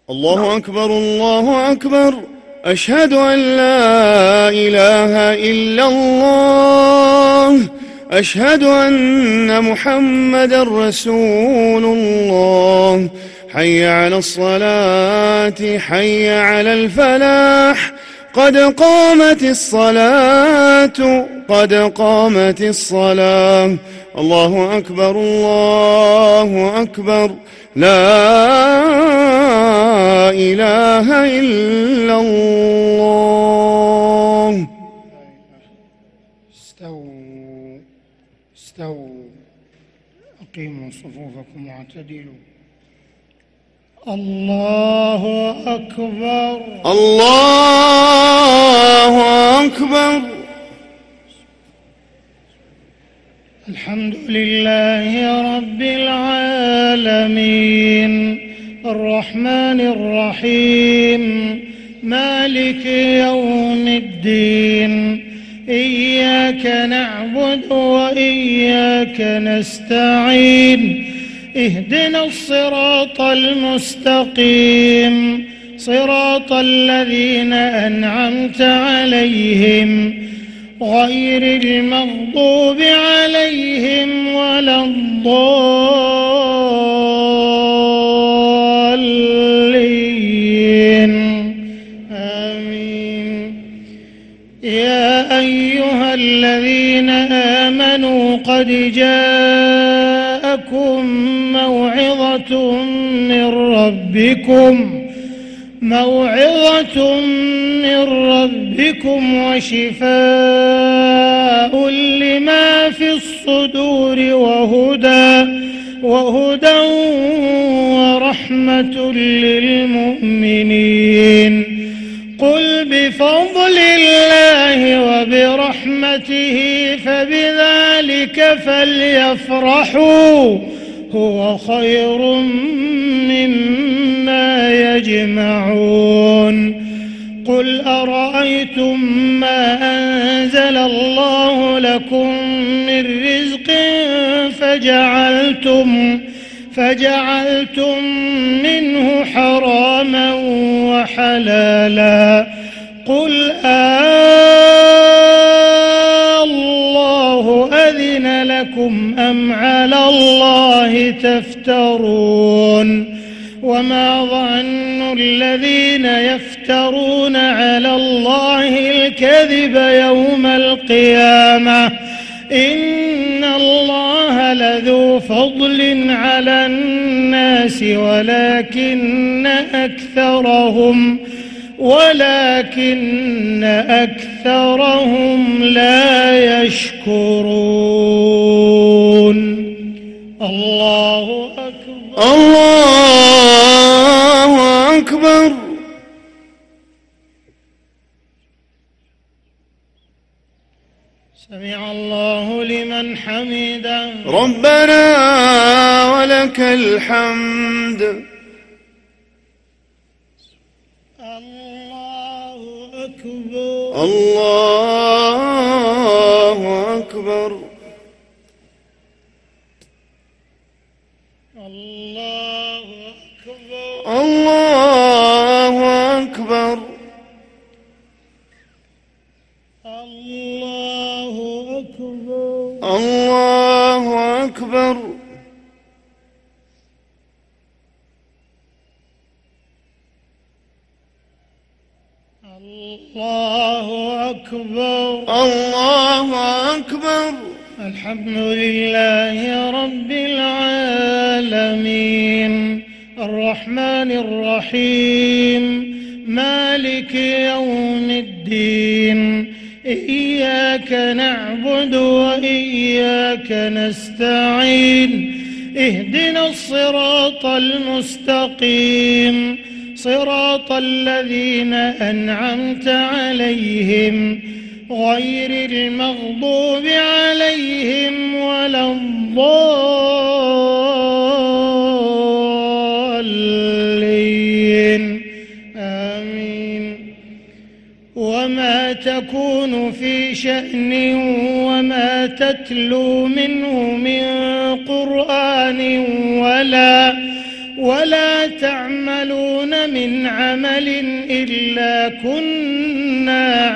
الله أكبر الله أكبر، أشهد أن لا إله إلا الله، أشهد أن محمدا رسول الله. حي على الصلاة، حي على الفلاح، قد قامت الصلاة، قد قامت الصلاة. الله أكبر الله أكبر، لا إله إلا الله. استووا استووا، أقيموا صفوفكم واعتدلوا. الله أكبر الله أكبر. الحمد لله رب العالمين، الرحمن الرحيم، مالك يوم الدين، إياك نعبد وإياك نستعين، اهدنا الصراط المستقيم، صراط الذين أنعمت عليهم غير المغضوب عليهم ولا الضالين، آمين. يا أيها الذين آمنوا قد جاءكم موعظة من ربكم وشفاء لما في الصدور وهدى ورحمة للمؤمنين. قل بفضل الله وبرحمته فبذلك فليفرحوا هو خير مما يجمعون. قل أرأيتم ما أنزل الله لكم من رزق فجعلتم منه حراما وحلالا، قل الله أذن لكم أم على الله تفترون؟ وما ظن الذين يفترون على الله الكذب يوم القيامة، إن الله لذو فضل على الناس ولكن أكثرهم لا يشكرون. الله أكبر الله أكبر. سمع الله لمن حمده. ربنا ولك الحمد. الله أكبر الله أكبر. الله أكبر الله أكبر. الله أكبر الله أكبر. الله أكبر الله أكبر. الحمد لله رب العالمين، الرحمن الرحيم، مالك يوم الدين، إياك نعبد وإياك نستعين، اهدنا الصراط المستقيم، صراط الذين أنعمت عليهم غير المغضوب عليهم ولا الضالين، آمين. وما تكون في شأن وما تتلو منه من قرآن ولا وما تعملون من عمل إلا كنا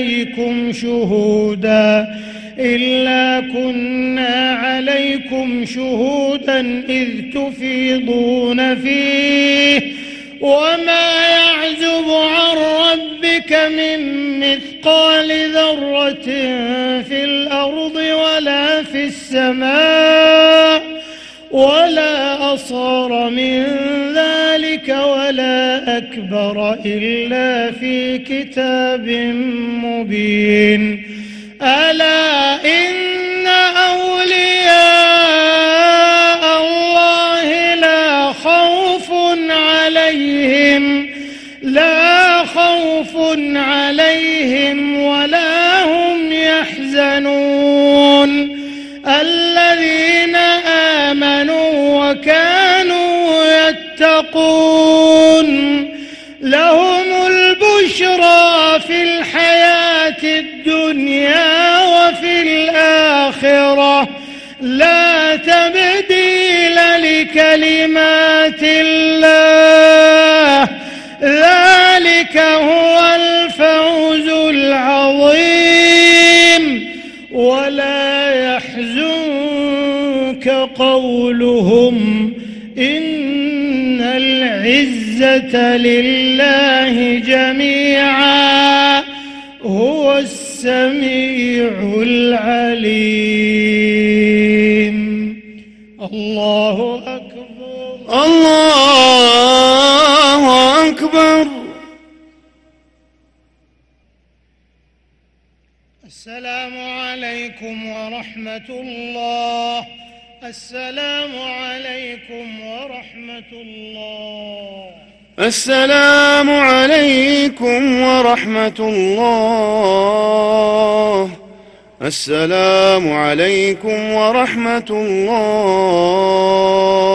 عليكم شهودا إذ تفيضون فيه وما يعزب عن ربك من مثقال ذرة في الأرض ولا في السماء ولا أصغر من ذلك ولا أكبر إلا في كتاب مبين. ألا إن أولياء الله لا خوف عليهم ولا هم يحزنون الذين آمنوا وكانوا يتقون لهم البشرى في الحياة الدنيا وفي الآخرة لا تبديل لكلمات الله ذلك هو الفوز العظيم. ولا يحزنك قولهم إن العزة لله جميعا هو السميع العليم. الله أكبر الله أكبر. السلام عليكم ورحمة الله. السلام عليكم ورحمة الله. السلام عليكم ورحمة الله. السلام عليكم ورحمة الله.